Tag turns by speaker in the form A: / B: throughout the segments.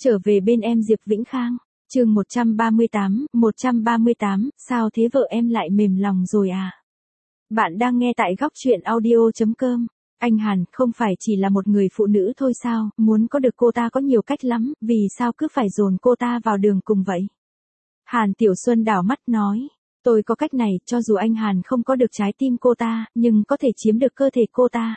A: Trở về bên em Diệp Vĩnh Khang, chương 138, sao thế vợ em lại mềm lòng rồi à? Bạn đang nghe tại góc chuyện audio.com. Anh Hàn không phải chỉ là một người phụ nữ thôi sao, muốn có được cô ta có nhiều cách lắm, vì sao cứ phải dồn cô ta vào đường cùng vậy? Hàn Tiểu Xuân đảo mắt nói, tôi có cách này, cho dù anh Hàn không có được trái tim cô ta, nhưng có thể chiếm được cơ thể cô ta.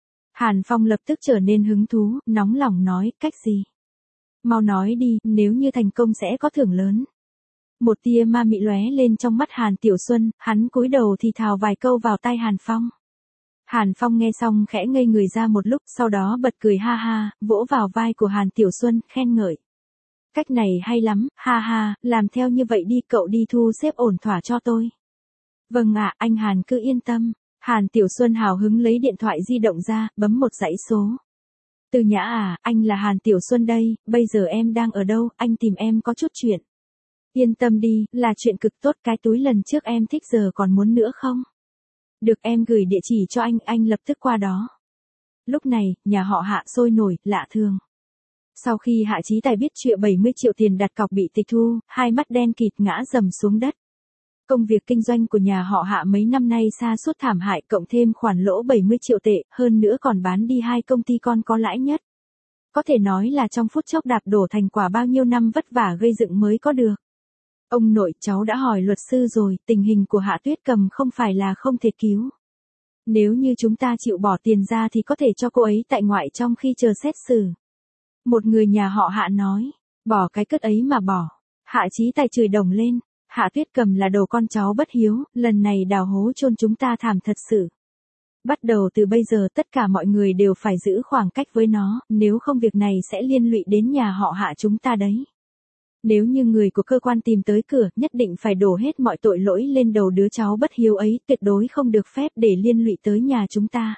A: Hàn Phong lập tức trở nên hứng thú, nóng lòng nói, cách gì? Mau nói đi, nếu như thành công sẽ có thưởng lớn. Một tia ma mị lóe lên trong mắt Hàn Tiểu Xuân, hắn cúi đầu thì thào vài câu vào tai Hàn Phong. Hàn Phong nghe xong khẽ ngây người ra một lúc, sau đó bật cười ha ha, vỗ vào vai của Hàn Tiểu Xuân, khen ngợi. Cách này hay lắm, ha ha, làm theo như vậy đi, cậu đi thu xếp ổn thỏa cho tôi. Vâng ạ, anh Hàn cứ yên tâm. Hàn Tiểu Xuân hào hứng lấy điện thoại di động ra, bấm một dãy số. Từ Nhã à, anh là Hàn Tiểu Xuân đây, bây giờ em đang ở đâu, anh tìm em có chút chuyện. Yên tâm đi, là chuyện cực tốt, cái túi lần trước em thích giờ còn muốn nữa không? Được, em gửi địa chỉ cho anh lập tức qua đó. Lúc này, nhà họ Hạ sôi nổi, lạ thường. Sau khi Hạ Chí Tài biết chuyện 70 triệu tiền đặt cọc bị tịch thu, hai mắt đen kịt ngã rầm xuống đất. Công việc kinh doanh của nhà họ Hạ mấy năm nay sa sút thảm hại, cộng thêm khoản lỗ 70 triệu tệ, hơn nữa còn bán đi hai công ty con có lãi nhất. Có thể nói là trong phút chốc đạp đổ thành quả bao nhiêu năm vất vả gây dựng mới có được. Ông nội, cháu đã hỏi luật sư rồi, tình hình của Hạ Tuyết Cầm không phải là không thể cứu. Nếu như chúng ta chịu bỏ tiền ra thì có thể cho cô ấy tại ngoại trong khi chờ xét xử. Một người nhà họ Hạ nói, bỏ cái cất ấy mà bỏ. Hạ Chí Tài chửi đồng lên. Hạ Tuyết Cầm là đồ con cháu bất hiếu, lần này đào hố chôn chúng ta thảm thật sự. Bắt đầu từ bây giờ tất cả mọi người đều phải giữ khoảng cách với nó, nếu không việc này sẽ liên lụy đến nhà họ Hạ chúng ta đấy. Nếu như người của cơ quan tìm tới cửa, nhất định phải đổ hết mọi tội lỗi lên đầu đứa cháu bất hiếu ấy, tuyệt đối không được phép để liên lụy tới nhà chúng ta.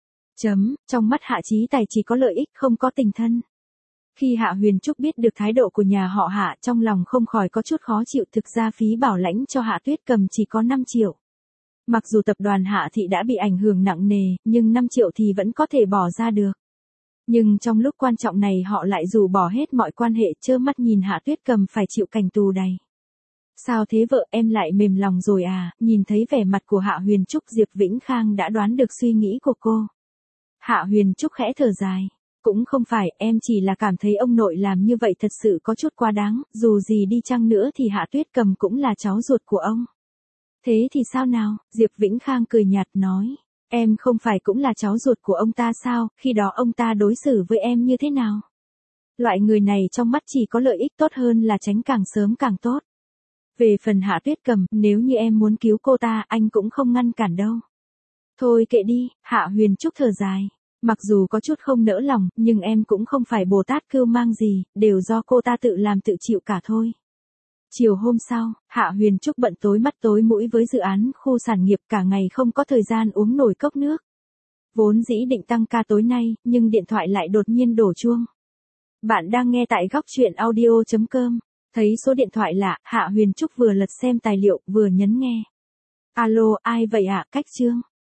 A: Trong mắt Hạ Chí Tài chỉ có lợi ích không có tình thân. Khi Hạ Huyền Trúc biết được thái độ của nhà họ Hạ, trong lòng không khỏi có chút khó chịu, thực ra phí bảo lãnh cho Hạ Tuyết Cầm chỉ có 5 triệu. Mặc dù tập đoàn Hạ Thị đã bị ảnh hưởng nặng nề, nhưng 5 triệu thì vẫn có thể bỏ ra được. Nhưng trong lúc quan trọng này họ lại dù bỏ hết mọi quan hệ, trơ mắt nhìn Hạ Tuyết Cầm phải chịu cảnh tù đầy. Sao thế vợ em lại mềm lòng rồi à? Nhìn thấy vẻ mặt của Hạ Huyền Trúc, Diệp Vĩnh Khang đã đoán được suy nghĩ của cô. Hạ Huyền Trúc khẽ thở dài. Cũng không phải, em chỉ là cảm thấy ông nội làm như vậy thật sự có chút quá đáng, dù gì đi chăng nữa thì Hạ Tuyết Cầm cũng là cháu ruột của ông. Thế thì sao nào? Diệp Vĩnh Khang cười nhạt nói, em không phải cũng là cháu ruột của ông ta sao, khi đó ông ta đối xử với em như thế nào? Loại người này trong mắt chỉ có lợi ích, tốt hơn là tránh càng sớm càng tốt. Về phần Hạ Tuyết Cầm, nếu như em muốn cứu cô ta, anh cũng không ngăn cản đâu. Thôi kệ đi, Hạ Huyền Trúc thở dài. Mặc dù có chút không nỡ lòng, nhưng em cũng không phải Bồ Tát cưu mang gì, đều do cô ta tự làm tự chịu cả thôi. Chiều hôm sau, Hạ Huyền Trúc bận tối mắt tối mũi với dự án khu sản nghiệp, cả ngày không có thời gian uống nổi cốc nước. Vốn dĩ định tăng ca tối nay, nhưng điện thoại lại đột nhiên đổ chuông. Bạn đang nghe tại góc chuyện audio.com. Thấy số điện thoại lạ, Hạ Huyền Trúc vừa lật xem tài liệu, vừa nhấn nghe. Alo, ai vậy ạ? Cách Trương.